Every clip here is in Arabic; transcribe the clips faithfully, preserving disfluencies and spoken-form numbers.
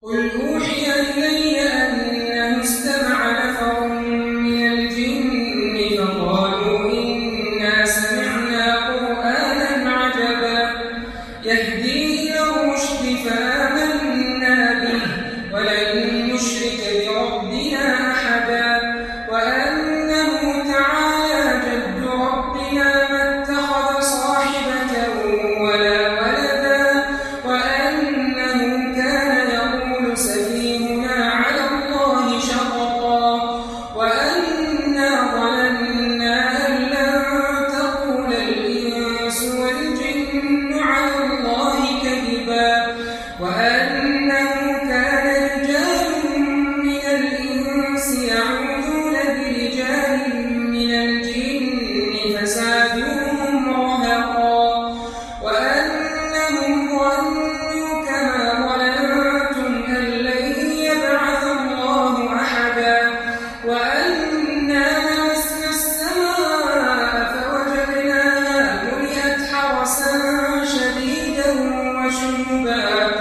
قل أوحي إلي أنه استمع نفر من الجن فقالوا إنا سمعنا قرآنا عجبا يهدي إلى الرشد فآمنا به ولن نشرك بربنا أحدا وأنه تعالى جد ربنا ما اتخذ صاحبة ولا ولدا وأنه كان يقول سفيهنا على الله شططا وأنا ظننا أن لن تقول الإنس والجن على الله كذبا وأنه كان رجال من الإنس يعوذون برجال من الجن فزادوهم رهقا وأنهم ظنوا كما ظننتم أن لن يبعث الله أحدا وأنا لمسنا السماء فوجدناها ملئت حرسا شديدا وشهبا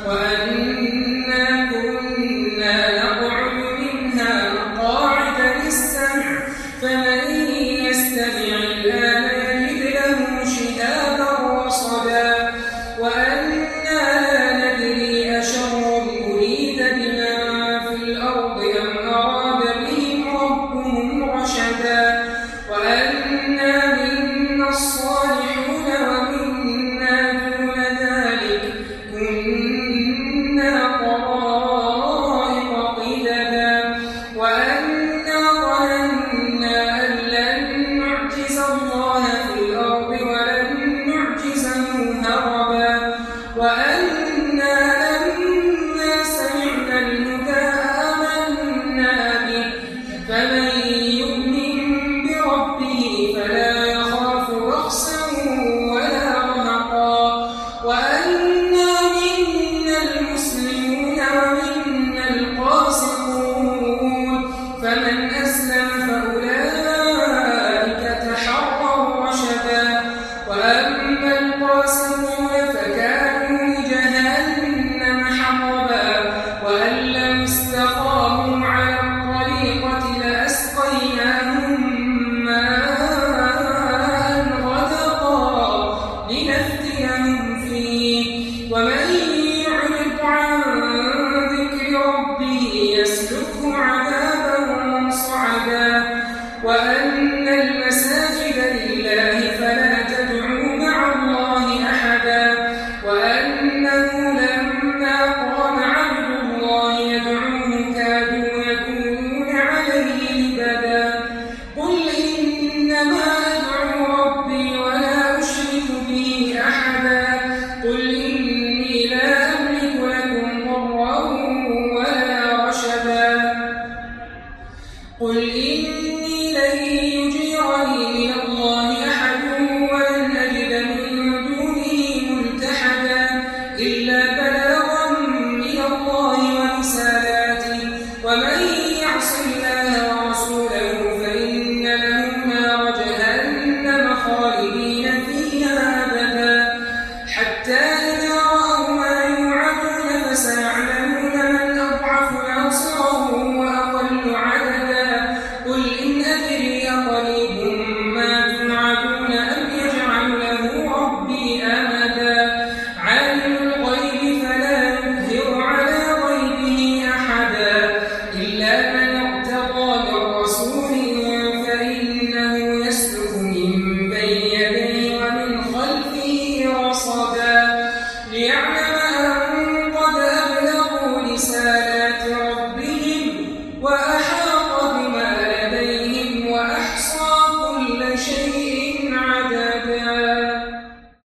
وأنا كنا نقعد منها مقاعد للسمع فمن يستمع الآن يجد له شهابا رصدا وأنا لا ندري أشر أريد بمن في الأرض أم أراد بهم ربهم رشدا وأنا منا الصالحون ومنا دون ذلك كنا طرائق قددا وأنا ظننا أن لن نعجز الله في الأرض ولن نعجزه هربا وأنا لما سمعنا الهدى آمنا به فمن يؤمن بربه فلا يخاف بخسا ولا رهقا وأنا منا المسلمون ومنا القاسطون فمن أسلم فأولئك تحروا رشدا وأما القاسطون فكانوا لجهنم حطبا وأن لم استقاموا على الطريقة لأسقيناهم ماء غدقا لنفتنهم فيه ومن يعرض عن ذكر ربه يسلكه عذابا صعدا وأن المساجد لله فلا تدعوا مع الله أحدا وأنه لما قام عبد الله يدعوه كادوا يكونون عليه لبدا قل إنما أدعو ربي ولا أشرك به أحدا قل إني لا أملك لكم ضرا ولا رشدا قل إني لن يجيرني من الله أحد ولن أجد من دونه ملتحدا إلا بلاغا من الله ورسالاته ومن يعص الله ورسوله فإن له نار جهنم خالدين فيها أبدا حتى إذا رأوا ما يوعدون فسيعلمون من أضعف ناصرا وأقل عددا قل إن أدري أقريب ما توعدون أم يجعل له ربي أمدا عالم الغيب فلا يظهر على غيبه أحدا إلا من ارتضى من رسول فإنه يسلك من بين يديه ومن خلفه رصدا ليعلم